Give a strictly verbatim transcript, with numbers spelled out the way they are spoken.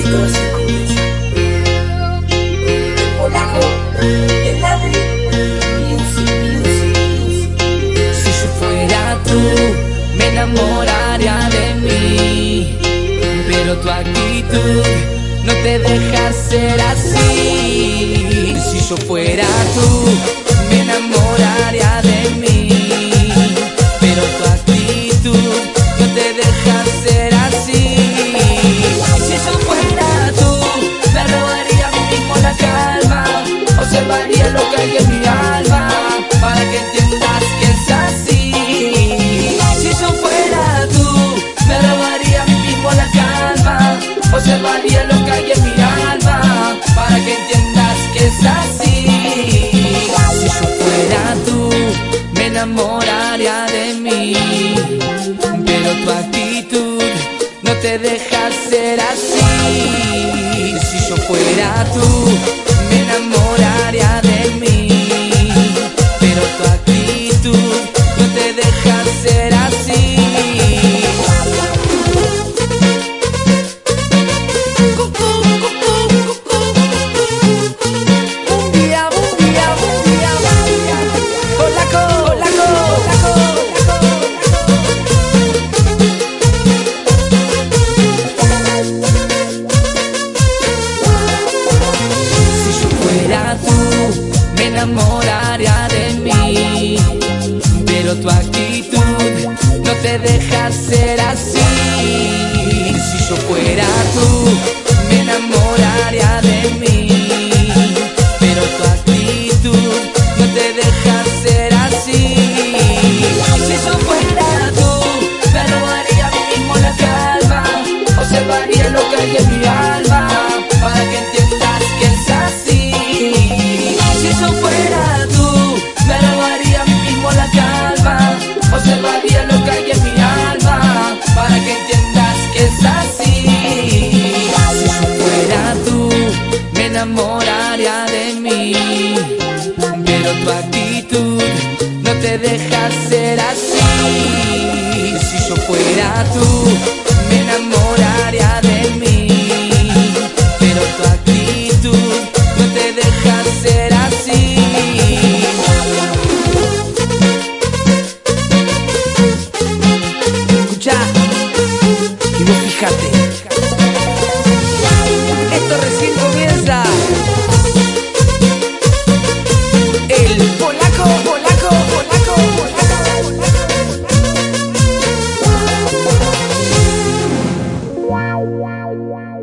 todas sus cumbias. El polaco, el ladri, music, music, music. Si yo fuera tú, me enamoraría de mí, pero tu actitud no te deja ser así. Si yo fuera tú, me enamoraría de mí, pero tu actitud no te deja ser así. Si yo fuera tú, me robaría a mí mismo la calma, observaría lo que hay en mi alma, para que entiendas que es así. Si yo fuera tú, me robaría a mí mismo la calma, observaría lo que hay en mi alma, para que entiendas que es así. Si yo fuera tú, me enamoraría de mí, pero tu actitud no te deja ser así. Si yo fuera tú, me enamoraría de mí, pero tu actitud no te deja ser así. Me enamoraría de mí, pero tu actitud no te deja ser así. Si yo fuera tú, me enamoraría de mí, pero tu actitud no te deja ser así. Si yo fuera tú, me robaría a mí mismo la calma, observaría lo que hay en mi alma, para que entiendas que es así. Si yo fuera tú, me robaría a mí mismo la calma, observaría lo que hay en mi alma, para que entiendas que es así. Si yo fuera tú, me enamoraría de mí, pero tu actitud no te deja ser así. Si yo fuera tú, me enamoraría de mí, pero tu actitud no te deja ser así. Escucha, y vos fíjate, esto recién comienza. El polaco, polaco, polaco, polaco, polaco.